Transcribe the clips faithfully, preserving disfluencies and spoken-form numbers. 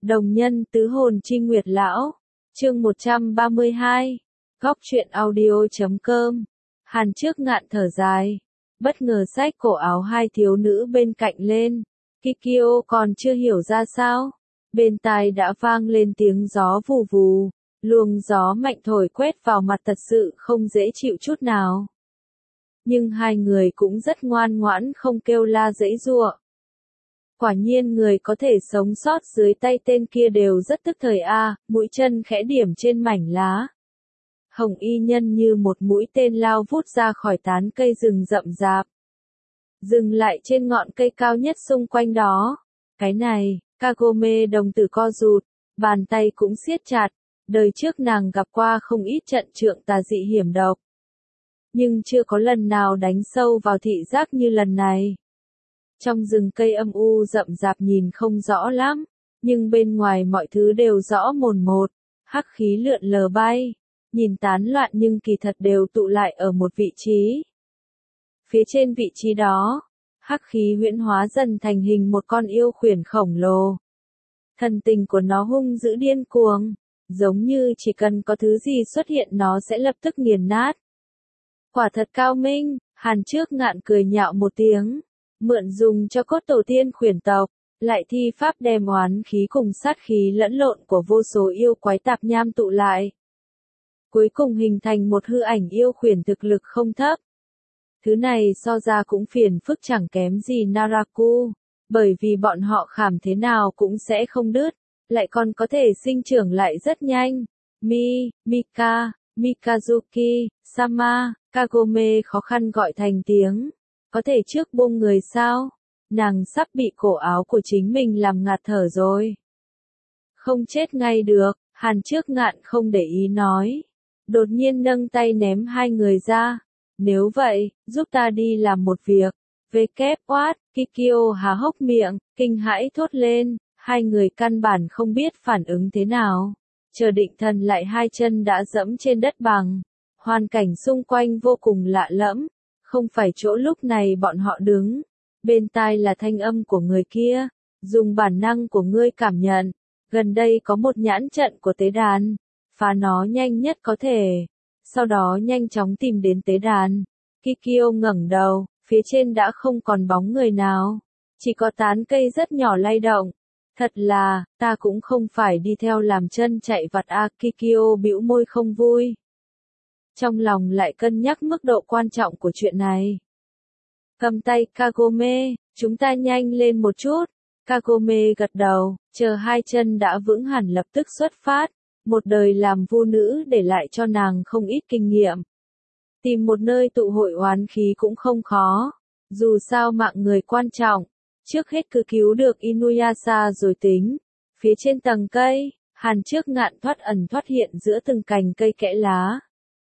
Đồng nhân tứ hồn chi nguyệt lão. Chương một trăm ba mươi hai. Góc truyện audio chấm com. Hàn Trước Ngạn thở dài, bất ngờ xách cổ áo hai thiếu nữ bên cạnh lên. Kikyo còn chưa hiểu ra sao, bên tai đã vang lên tiếng gió vù vù, luồng gió mạnh thổi quét vào mặt thật sự không dễ chịu chút nào. Nhưng hai người cũng rất ngoan ngoãn không kêu la giãy giụa. Quả nhiên người có thể sống sót dưới tay tên kia đều rất tức thời a, mũi chân khẽ điểm trên mảnh lá. Hồng y nhân như một mũi tên lao vút ra khỏi tán cây rừng rậm rạp. Dừng lại trên ngọn cây cao nhất xung quanh đó. Cái này, Kagome đồng tử co rụt, bàn tay cũng siết chặt. Đời trước nàng gặp qua không ít trận trượng tà dị hiểm độc. Nhưng chưa có lần nào đánh sâu vào thị giác như lần này. Trong rừng cây âm u rậm rạp nhìn không rõ lắm, nhưng bên ngoài mọi thứ đều rõ mồn một, hắc khí lượn lờ bay, nhìn tán loạn nhưng kỳ thật đều tụ lại ở một vị trí. Phía trên vị trí đó, hắc khí huyễn hóa dần thành hình một con yêu khuyển khổng lồ. Thần tình của nó hung dữ điên cuồng, giống như chỉ cần có thứ gì xuất hiện nó sẽ lập tức nghiền nát. Quả thật cao minh, Hàn Trước Ngạn cười nhạo một tiếng. Mượn dùng cho cốt tổ tiên khuyển tộc, lại thi pháp đem oán khí cùng sát khí lẫn lộn của vô số yêu quái tạp nham tụ lại. Cuối cùng hình thành một hư ảnh yêu khuyển thực lực không thấp. Thứ này so ra cũng phiền phức chẳng kém gì Naraku, bởi vì bọn họ khảm thế nào cũng sẽ không đứt, lại còn có thể sinh trưởng lại rất nhanh. Mi, Mika, Mikazuki, Sama, Kagome khó khăn gọi thành tiếng. Có thể trước buông người sao? Nàng sắp bị cổ áo của chính mình làm ngạt thở rồi. Không chết ngay được, Hàn Trước Ngạn không để ý nói. Đột nhiên nâng tay ném hai người ra. Nếu vậy, giúp ta đi làm một việc. Về kép oát, Kikyo há hốc miệng, kinh hãi thốt lên. Hai người căn bản không biết phản ứng thế nào. Chờ định thần lại hai chân đã dẫm trên đất bằng. Hoàn cảnh xung quanh vô cùng lạ lẫm. Không phải chỗ lúc này bọn họ đứng. Bên tai là thanh âm của người kia. Dùng bản năng của ngươi cảm nhận. Gần đây có một nhãn trận của tế đàn. Phá nó nhanh nhất có thể. Sau đó nhanh chóng tìm đến tế đàn. Kikyo ngẩng đầu. Phía trên đã không còn bóng người nào. Chỉ có tán cây rất nhỏ lay động. Thật là, ta cũng không phải đi theo làm chân chạy vặt a. Kikyo bĩu môi không vui. Trong lòng lại cân nhắc mức độ quan trọng của chuyện này. Cầm tay Kagome, chúng ta nhanh lên một chút. Kagome gật đầu, chờ hai chân đã vững hẳn lập tức xuất phát. Một đời làm vu nữ để lại cho nàng không ít kinh nghiệm. Tìm một nơi tụ hội oán khí cũng không khó. Dù sao mạng người quan trọng. Trước hết cứ cứu được Inuyasha rồi tính. Phía trên tầng cây, Hàn Trước Ngạn thoát ẩn thoát hiện giữa từng cành cây kẽ lá.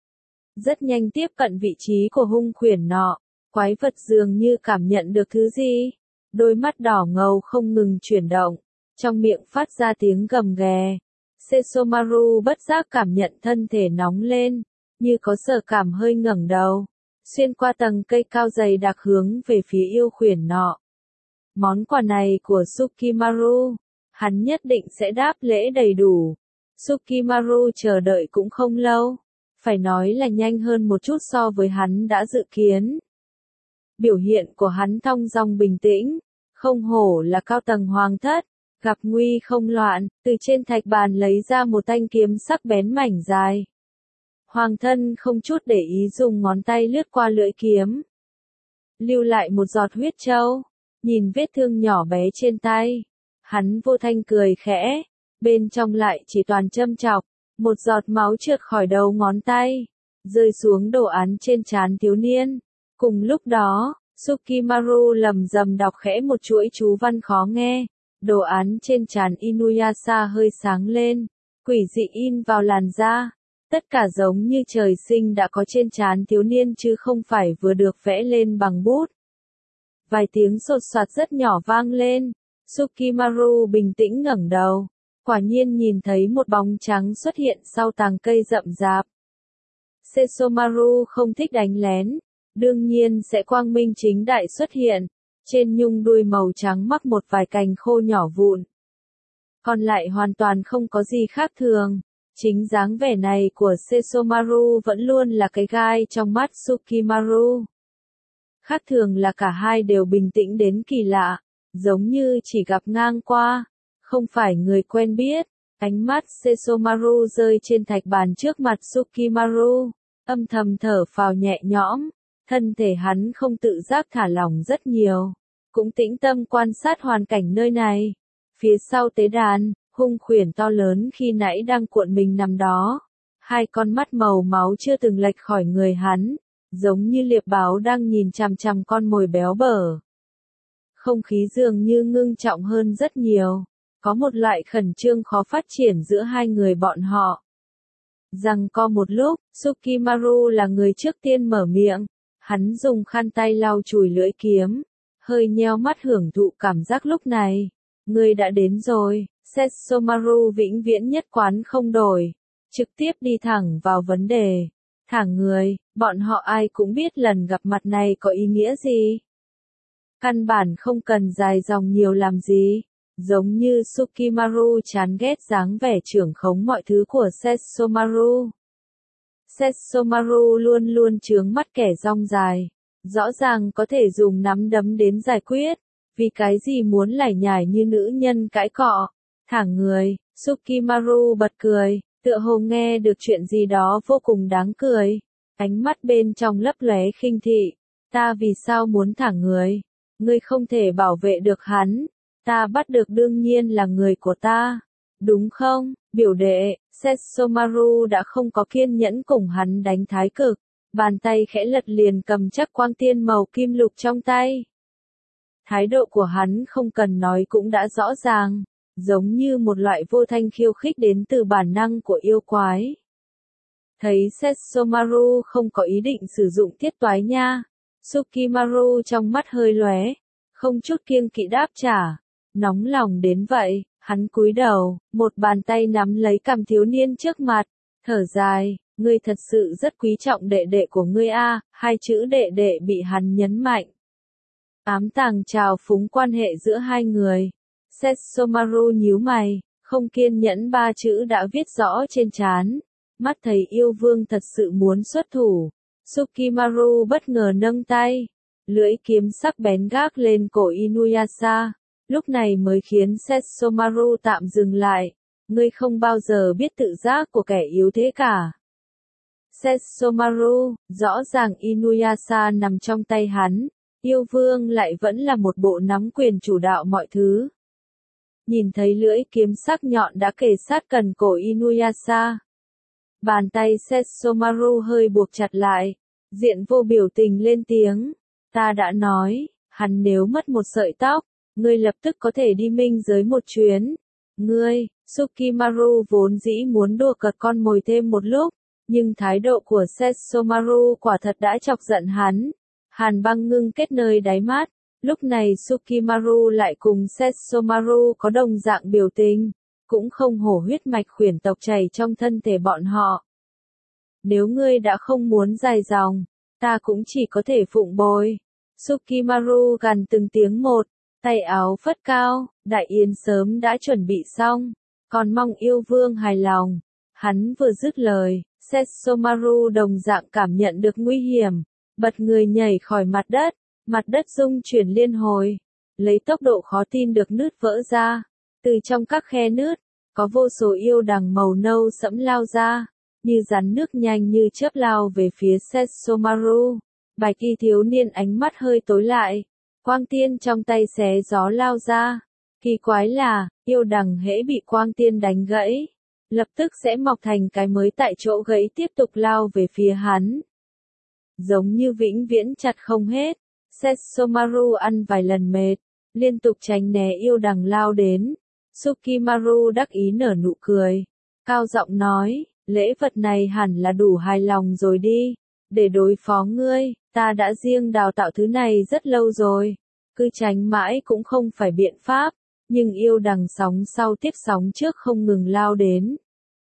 Rất nhanh tiếp cận vị trí của hung khuyển nọ, quái vật dường như cảm nhận được thứ gì. Đôi mắt đỏ ngầu không ngừng chuyển động, trong miệng phát ra tiếng gầm ghè. Sesomaru bất giác cảm nhận thân thể nóng lên, như có sở cảm hơi ngẩng đầu, xuyên qua tầng cây cao dày đặc hướng về phía yêu khuyển nọ. Món quà này của Tsukimaru, hắn nhất định sẽ đáp lễ đầy đủ. Tsukimaru chờ đợi cũng không lâu. Phải nói là nhanh hơn một chút so với hắn đã dự kiến. Biểu hiện của hắn thong dong bình tĩnh, không hổ là cao tầng hoàng thất, gặp nguy không loạn, từ trên thạch bàn lấy ra một thanh kiếm sắc bén mảnh dài. Hoàng thân không chút để ý dùng ngón tay lướt qua lưỡi kiếm. Lưu lại một giọt huyết châu, nhìn vết thương nhỏ bé trên tay. Hắn vô thanh cười khẽ, bên trong lại chỉ toàn châm chọc. Một giọt máu trượt khỏi đầu ngón tay, rơi xuống đồ án trên trán thiếu niên. Cùng lúc đó, Tsukimaru lầm rầm đọc khẽ một chuỗi chú văn khó nghe. Đồ án trên trán Inuyasha hơi sáng lên, quỷ dị in vào làn da. Tất cả giống như trời sinh đã có trên trán thiếu niên chứ không phải vừa được vẽ lên bằng bút. Vài tiếng sột soạt rất nhỏ vang lên. Tsukimaru bình tĩnh ngẩng đầu. Quả nhiên nhìn thấy một bóng trắng xuất hiện sau tàng cây rậm rạp. Sesomaru không thích đánh lén, đương nhiên sẽ quang minh chính đại xuất hiện. Trên nhung đuôi màu trắng mắc một vài cành khô nhỏ vụn. còn lại hoàn toàn không có gì khác thường. Chính dáng vẻ này của Sesomaru vẫn luôn là cái gai trong mắt Sukimaru. Khác thường là cả hai đều bình tĩnh đến kỳ lạ, giống như chỉ gặp ngang qua, không phải người quen biết. Ánh mắt Sesomaru rơi trên thạch bàn trước mặt Sukimaru, âm thầm thở phào nhẹ nhõm, thân thể hắn không tự giác thả lỏng rất nhiều, cũng tĩnh tâm quan sát hoàn cảnh nơi này. Phía sau tế đàn, hung khuyển to lớn khi nãy đang cuộn mình nằm đó, hai con mắt màu máu chưa từng lệch khỏi người hắn, giống như liệp báo đang nhìn chằm chằm con mồi béo bở. Không khí dường như ngưng trọng hơn rất nhiều, có một loại khẩn trương khó phát triển giữa hai người bọn họ. Rằng co một lúc, Sukimaru là người trước tiên mở miệng, hắn dùng khăn tay lau chùi lưỡi kiếm, hơi nheo mắt hưởng thụ cảm giác lúc này. Ngươi đã đến rồi, Sesomaru vĩnh viễn nhất quán không đổi, trực tiếp đi thẳng vào vấn đề. Thẳng người, bọn họ ai cũng biết lần gặp mặt này có ý nghĩa gì. Căn bản không cần dài dòng nhiều làm gì, giống như Sukimaru chán ghét dáng vẻ trưởng khống mọi thứ của Sesomaru. Sesomaru luôn luôn trướng mắt kẻ rong dài, rõ ràng có thể dùng nắm đấm đến giải quyết, vì cái gì muốn lải nhải như nữ nhân cãi cọ. Thẳng người, Sukimaru bật cười, tựa hồ nghe được chuyện gì đó vô cùng đáng cười. Ánh mắt bên trong lấp lóe khinh thị. Ta vì sao muốn thẳng người? Ngươi không thể bảo vệ được hắn. Ta bắt được đương nhiên là người của ta. Đúng không, biểu đệ? Sesomaru đã không có kiên nhẫn cùng hắn đánh thái cực. Bàn tay khẽ lật liền cầm chắc quang tiên màu kim lục trong tay. Thái độ của hắn không cần nói cũng đã rõ ràng, giống như một loại vô thanh khiêu khích đến từ bản năng của yêu quái. Thấy Sesomaru không có ý định sử dụng thiết toái nha, Sukimaru trong mắt hơi lóe, không chút kiêng kỵ đáp trả. Nóng lòng đến vậy, hắn cúi đầu, một bàn tay nắm lấy cằm thiếu niên trước mặt, thở dài, ngươi thật sự rất quý trọng đệ đệ của ngươi a, hai chữ đệ đệ bị hắn nhấn mạnh. Ám tàng trào phúng quan hệ giữa hai người. Sesomaru nhíu mày, không kiên nhẫn ba chữ đã viết rõ trên trán. Mắt thấy yêu vương thật sự muốn xuất thủ. Sukimaru bất ngờ nâng tay. Lưỡi kiếm sắc bén gác lên cổ Inuyasha. Lúc này mới khiến Sesomaru tạm dừng lại. Ngươi không bao giờ biết tự giác của kẻ yếu thế cả. Sesomaru, rõ ràng Inuyasha nằm trong tay hắn. Yêu vương lại vẫn là một bộ nắm quyền chủ đạo mọi thứ. Nhìn thấy lưỡi kiếm sắc nhọn đã kề sát gần cổ Inuyasha. Bàn tay Sesomaru hơi buộc chặt lại. Diện vô biểu tình lên tiếng. Ta đã nói, hắn nếu mất một sợi tóc, ngươi lập tức có thể đi minh giới một chuyến. Ngươi, Sukimaru vốn dĩ muốn đùa cợt con mồi thêm một lúc, nhưng thái độ của Sesomaru quả thật đã chọc giận hắn. Hàn băng ngưng kết nơi đáy mắt, lúc này Sukimaru lại cùng Sesomaru có đồng dạng biểu tình, cũng không hổ huyết mạch khuyển tộc chảy trong thân thể bọn họ. Nếu ngươi đã không muốn dài dòng, ta cũng chỉ có thể phụng bồi. Sukimaru gằn từng tiếng một, tay áo phất cao, đại yến sớm đã chuẩn bị xong, còn mong yêu vương hài lòng. Hắn vừa dứt lời, Sesomaru đồng dạng cảm nhận được nguy hiểm. Bật người nhảy khỏi mặt đất, mặt đất rung chuyển liên hồi, lấy tốc độ khó tin được nứt vỡ ra. Từ trong các khe nứt, có vô số yêu đằng màu nâu sẫm lao ra, như rắn nước nhanh như chớp lao về phía Sesomaru. Bạch y thiếu niên ánh mắt hơi tối lại, quang tiên trong tay xé gió lao ra. Kỳ quái là, yêu đằng hễ bị quang tiên đánh gãy, lập tức sẽ mọc thành cái mới tại chỗ gãy tiếp tục lao về phía hắn. Giống như vĩnh viễn chặt không hết, Sesomaru ăn vài lần mệt, liên tục tránh né yêu đằng lao đến. Sukimaru đắc ý nở nụ cười, cao giọng nói, lễ vật này hẳn là đủ hài lòng rồi đi, để đối phó ngươi, ta đã riêng đào tạo thứ này rất lâu rồi, cứ tránh mãi cũng không phải biện pháp, nhưng yêu đằng sóng sau tiếp sóng trước không ngừng lao đến.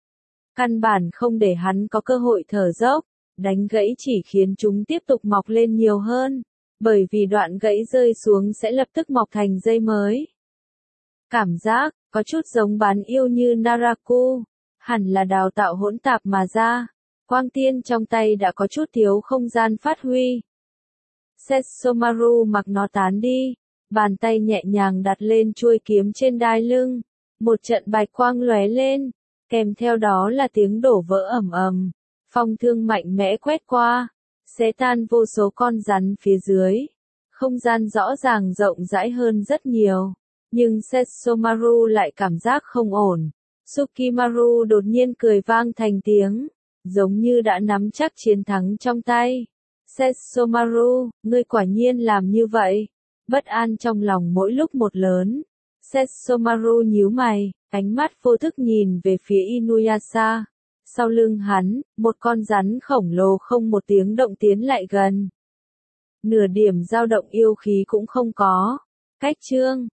Căn bản không để hắn có cơ hội thở dốc. Đánh gãy chỉ khiến chúng tiếp tục mọc lên nhiều hơn, bởi vì đoạn gãy rơi xuống sẽ lập tức mọc thành dây mới. Cảm giác, có chút giống bán yêu như Naraku, hẳn là đào tạo hỗn tạp mà ra. Quang tiên trong tay đã có chút thiếu không gian phát huy. Setsumaru mặc nó tán đi, bàn tay nhẹ nhàng đặt lên chuôi kiếm trên đai lưng, một trận bạch quang lóe lên, kèm theo đó là tiếng đổ vỡ ầm ầm, phong thương mạnh mẽ quét qua, xé tan vô số con rắn phía dưới. Không gian rõ ràng rộng rãi hơn rất nhiều, nhưng Setsumaru lại cảm giác không ổn. Tsukimaru đột nhiên cười vang thành tiếng, giống như đã nắm chắc chiến thắng trong tay. Setsumaru, ngươi quả nhiên làm như vậy. Bất an trong lòng mỗi lúc một lớn. Setsumaru nhíu mày, ánh mắt vô thức nhìn về phía Inuyasha. Sau lưng hắn, một con rắn khổng lồ không một tiếng động tiến lại gần. Nửa điểm dao động yêu khí cũng không có. Cách chương